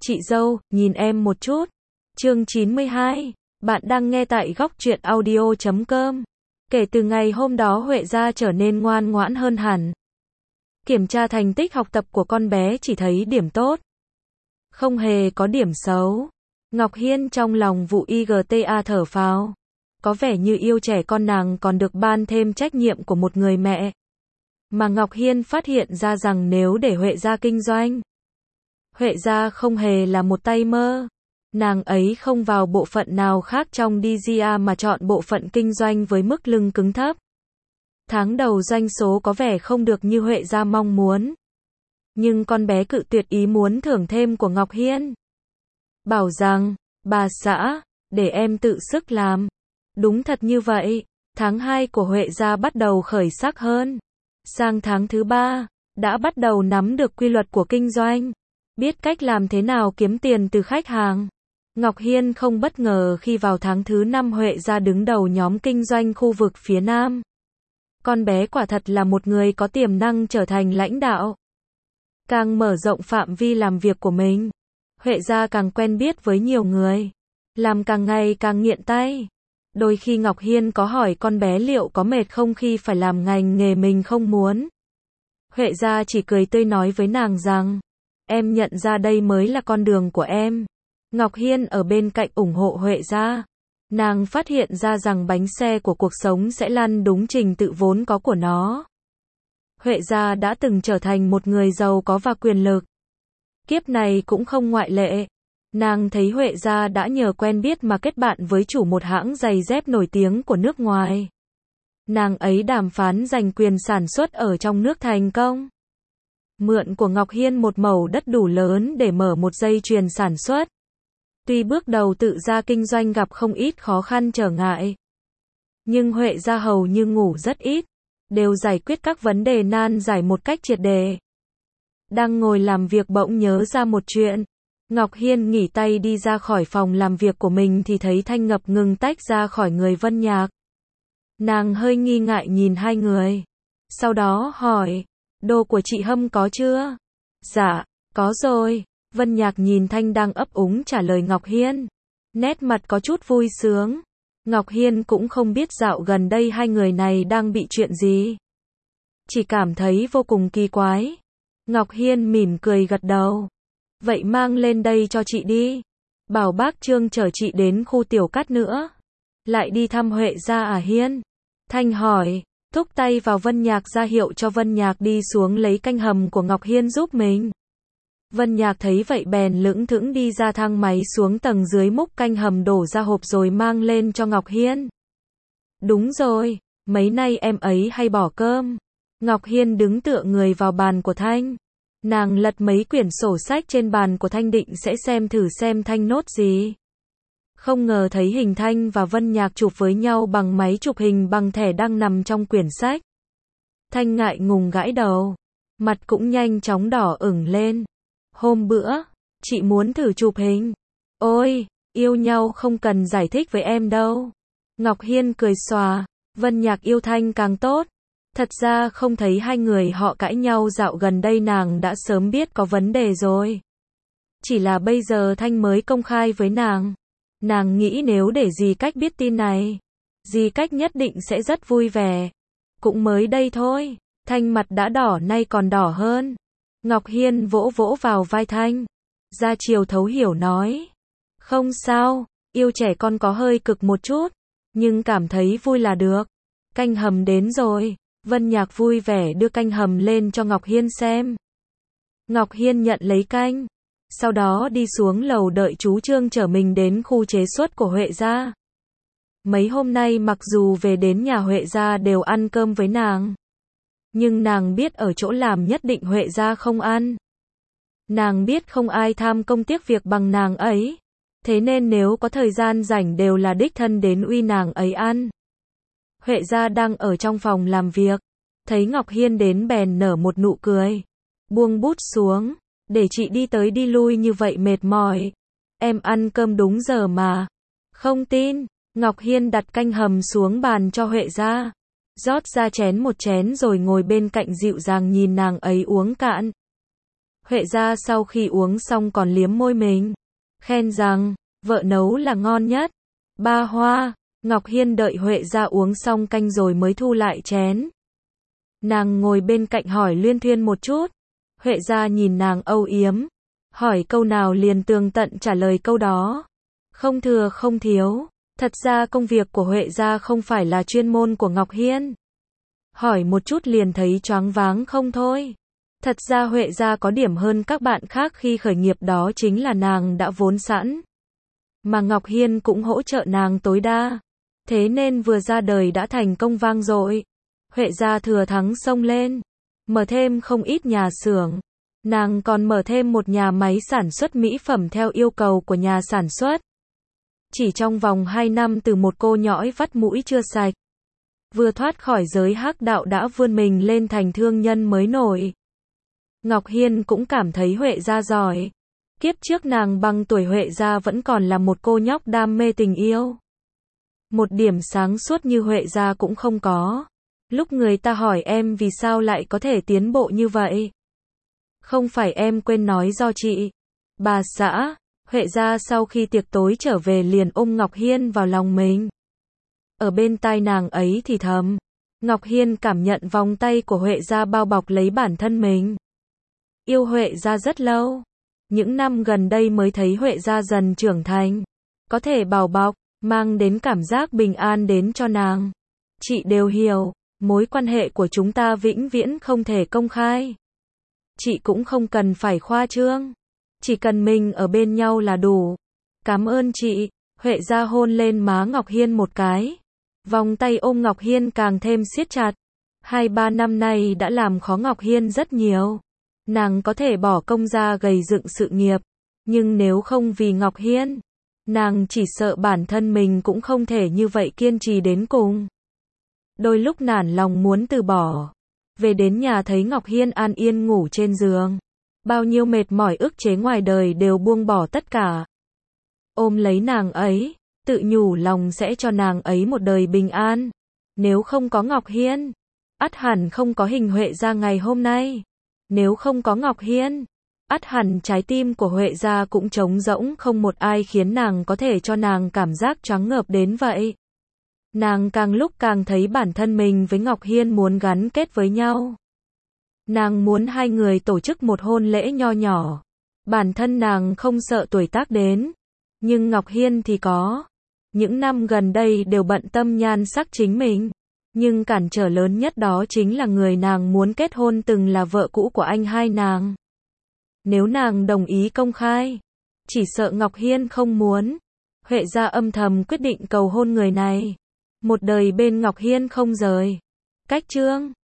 Chị dâu, nhìn em một chút. Chương 92. Bạn đang nghe tại góc truyện audio.com. Kể từ ngày hôm đó Huệ gia trở nên ngoan ngoãn hơn hẳn. Kiểm tra thành tích học tập của con bé chỉ thấy điểm tốt, không hề có điểm xấu. Ngọc Hiên trong lòng vụ IGTA thở phào. Có vẻ như yêu trẻ con nàng còn được ban thêm trách nhiệm của một người mẹ. Mà Ngọc Hiên phát hiện ra rằng nếu để Huệ gia kinh doanh, Huệ gia không hề là một tay mơ. Nàng ấy không vào bộ phận nào khác trong DGA mà chọn bộ phận kinh doanh với mức lương cứng thấp. Tháng đầu doanh số có vẻ không được như Huệ gia mong muốn. Nhưng con bé cự tuyệt ý muốn thưởng thêm của Ngọc Hiên. Bảo rằng, bà xã, để em tự sức làm. Đúng thật như vậy, tháng 2 của Huệ gia bắt đầu khởi sắc hơn. Sang tháng thứ 3, đã bắt đầu nắm được quy luật của kinh doanh. Biết cách làm thế nào kiếm tiền từ khách hàng. Ngọc Hiên không bất ngờ khi vào tháng thứ 5 Huệ gia đứng đầu nhóm kinh doanh khu vực phía Nam. Con bé quả thật là một người có tiềm năng trở thành lãnh đạo. Càng mở rộng phạm vi làm việc của mình, Huệ gia càng quen biết với nhiều người, làm càng ngày càng nghiện tay. Đôi khi Ngọc Hiên có hỏi con bé liệu có mệt không khi phải làm ngành nghề mình không muốn. Huệ gia chỉ cười tươi nói với nàng rằng, em nhận ra đây mới là con đường của em. Ngọc Hiên ở bên cạnh ủng hộ Huệ gia. Nàng phát hiện ra rằng bánh xe của cuộc sống sẽ lăn đúng trình tự vốn có của nó. Huệ gia đã từng trở thành một người giàu có và quyền lực. Kiếp này cũng không ngoại lệ. Nàng thấy Huệ gia đã nhờ quen biết mà kết bạn với chủ một hãng giày dép nổi tiếng của nước ngoài. Nàng ấy đàm phán giành quyền sản xuất ở trong nước thành công. Mượn của Ngọc Hiên một mẩu đất đủ lớn để mở một dây chuyền sản xuất. Tuy bước đầu tự ra kinh doanh gặp không ít khó khăn trở ngại, nhưng Huệ gia hầu như ngủ rất ít, đều giải quyết các vấn đề nan giải một cách triệt để. Đang ngồi làm việc bỗng nhớ ra một chuyện. Ngọc Hiên nghỉ tay đi ra khỏi phòng làm việc của mình thì thấy Thanh ngập ngừng tách ra khỏi người Vân Nhạc. Nàng hơi nghi ngại nhìn hai người. Sau đó hỏi, đồ của chị Hâm có chưa? Dạ, có rồi. Vân Nhạc nhìn Thanh đang ấp úng trả lời Ngọc Hiên. Nét mặt có chút vui sướng. Ngọc Hiên cũng không biết dạo gần đây hai người này đang bị chuyện gì. Chỉ cảm thấy vô cùng kỳ quái. Ngọc Hiên mỉm cười gật đầu. Vậy mang lên đây cho chị đi. Bảo bác Trương chở chị đến khu tiểu cát nữa. Lại đi thăm Huệ gia à Hiên? Thanh hỏi, thúc tay vào Vân Nhạc ra hiệu cho Vân Nhạc đi xuống lấy canh hầm của Ngọc Hiên giúp mình. Vân Nhạc thấy vậy bèn lững thững đi ra thang máy xuống tầng dưới múc canh hầm đổ ra hộp rồi mang lên cho Ngọc Hiên. Đúng rồi, mấy nay em ấy hay bỏ cơm. Ngọc Hiên đứng tựa người vào bàn của Thanh. Nàng lật mấy quyển sổ sách trên bàn của Thanh định sẽ xem thử xem Thanh nốt gì. Không ngờ thấy hình Thanh và Vân Nhạc chụp với nhau bằng máy chụp hình bằng thẻ đang nằm trong quyển sách. Thanh ngại ngùng gãi đầu. Mặt cũng nhanh chóng đỏ ửng lên. Hôm bữa, chị muốn thử chụp hình. Ôi, yêu nhau không cần giải thích với em đâu. Ngọc Hiên cười xòa. Vân Nhạc yêu Thanh càng tốt. Thật ra không thấy hai người họ cãi nhau dạo gần đây nàng đã sớm biết có vấn đề rồi. Chỉ là bây giờ Thanh mới công khai với nàng. Nàng nghĩ nếu để dì Cách biết tin này, dì Cách nhất định sẽ rất vui vẻ. Cũng mới đây thôi, Thanh mặt đã đỏ nay còn đỏ hơn. Ngọc Hiên vỗ vỗ vào vai Thanh. Ra chiều thấu hiểu nói. Không sao, yêu trẻ con có hơi cực một chút, nhưng cảm thấy vui là được. Canh hầm đến rồi. Vân Nhạc vui vẻ đưa canh hầm lên cho Ngọc Hiên xem. Ngọc Hiên nhận lấy canh. Sau đó đi xuống lầu đợi chú Trương chở mình đến khu chế xuất của Huệ gia. Mấy hôm nay mặc dù về đến nhà Huệ gia đều ăn cơm với nàng. Nhưng nàng biết ở chỗ làm nhất định Huệ gia không ăn. Nàng biết không ai tham công tiếc việc bằng nàng ấy. Thế nên nếu có thời gian rảnh đều là đích thân đến uy nàng ấy ăn. Huệ gia đang ở trong phòng làm việc. Thấy Ngọc Hiên đến bèn nở một nụ cười. Buông bút xuống. Để chị đi tới đi lui như vậy mệt mỏi. Em ăn cơm đúng giờ mà. Không tin. Ngọc Hiên đặt canh hầm xuống bàn cho Huệ gia. Rót ra chén một chén rồi ngồi bên cạnh dịu dàng nhìn nàng ấy uống cạn. Huệ gia sau khi uống xong còn liếm môi mình, khen rằng, vợ nấu là ngon nhất. Ba Hoa, Ngọc Hiên đợi Huệ gia uống xong canh rồi mới thu lại chén. Nàng ngồi bên cạnh hỏi luyên thuyên một chút. Huệ gia nhìn nàng âu yếm, hỏi câu nào liền tường tận trả lời câu đó. Không thừa không thiếu. Thật ra công việc của Huệ gia không phải là chuyên môn của Ngọc Hiên. Hỏi một chút liền thấy choáng váng không thôi. Thật ra Huệ gia có điểm hơn các bạn khác khi khởi nghiệp, đó chính là nàng đã vốn sẵn. Mà Ngọc Hiên cũng hỗ trợ nàng tối đa. Thế nên vừa ra đời đã thành công vang dội. Huệ gia thừa thắng xông lên, mở thêm không ít nhà xưởng. Nàng còn mở thêm một nhà máy sản xuất mỹ phẩm theo yêu cầu của nhà sản xuất. Chỉ trong vòng 2 năm từ một cô nhõi vắt mũi chưa sạch, vừa thoát khỏi giới hắc đạo đã vươn mình lên thành thương nhân mới nổi. Ngọc Hiên cũng cảm thấy Huệ gia giỏi. Kiếp trước nàng bằng tuổi Huệ gia vẫn còn là một cô nhóc đam mê tình yêu. Một điểm sáng suốt như Huệ gia cũng không có. Lúc người ta hỏi em vì sao lại có thể tiến bộ như vậy, không phải em quên nói do chị. Bà xã, Huệ gia sau khi tiệc tối trở về liền ôm Ngọc Hiên vào lòng mình. Ở bên tai nàng ấy thì thầm. Ngọc Hiên cảm nhận vòng tay của Huệ gia bao bọc lấy bản thân mình. Yêu Huệ gia rất lâu. Những năm gần đây mới thấy Huệ gia dần trưởng thành. Có thể bảo bọc, mang đến cảm giác bình an đến cho nàng. Chị đều hiểu, mối quan hệ của chúng ta vĩnh viễn không thể công khai. Chị cũng không cần phải khoa trương. Chỉ cần mình ở bên nhau là đủ. Cảm ơn chị. Huệ gia hôn lên má Ngọc Hiên một cái. Vòng tay ôm Ngọc Hiên càng thêm siết chặt. 2-3 năm nay đã làm khó Ngọc Hiên rất nhiều. Nàng có thể bỏ công ra gầy dựng sự nghiệp. Nhưng nếu không vì Ngọc Hiên, nàng chỉ sợ bản thân mình cũng không thể như vậy kiên trì đến cùng. Đôi lúc nản lòng muốn từ bỏ. Về đến nhà thấy Ngọc Hiên an yên ngủ trên giường. Bao nhiêu mệt mỏi ức chế ngoài đời đều buông bỏ tất cả. Ôm lấy nàng ấy, tự nhủ lòng sẽ cho nàng ấy một đời bình an. Nếu không có Ngọc Hiên, ắt hẳn không có hình Huệ gia ngày hôm nay. Nếu không có Ngọc Hiên, ắt hẳn trái tim của Huệ gia cũng trống rỗng, không một ai khiến nàng có thể cho nàng cảm giác choáng ngợp đến vậy. Nàng càng lúc càng thấy bản thân mình với Ngọc Hiên muốn gắn kết với nhau. Nàng muốn hai người tổ chức một hôn lễ nho nhỏ. Bản thân nàng không sợ tuổi tác đến, nhưng Ngọc Hiên thì có. Những năm gần đây đều bận tâm nhan sắc chính mình. Nhưng cản trở lớn nhất đó chính là người nàng muốn kết hôn từng là vợ cũ của anh hai nàng. Nếu nàng đồng ý công khai, chỉ sợ Ngọc Hiên không muốn. Huệ gia âm thầm quyết định cầu hôn người này. Một đời bên Ngọc Hiên không rời. Cách chương